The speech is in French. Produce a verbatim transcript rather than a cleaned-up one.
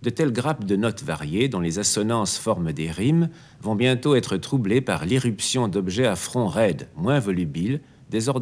de telles grappes de notes variées, dont les assonances forment des rimes, vont bientôt être troublées par l'irruption d'objets à front raide, moins volubiles, désordonnés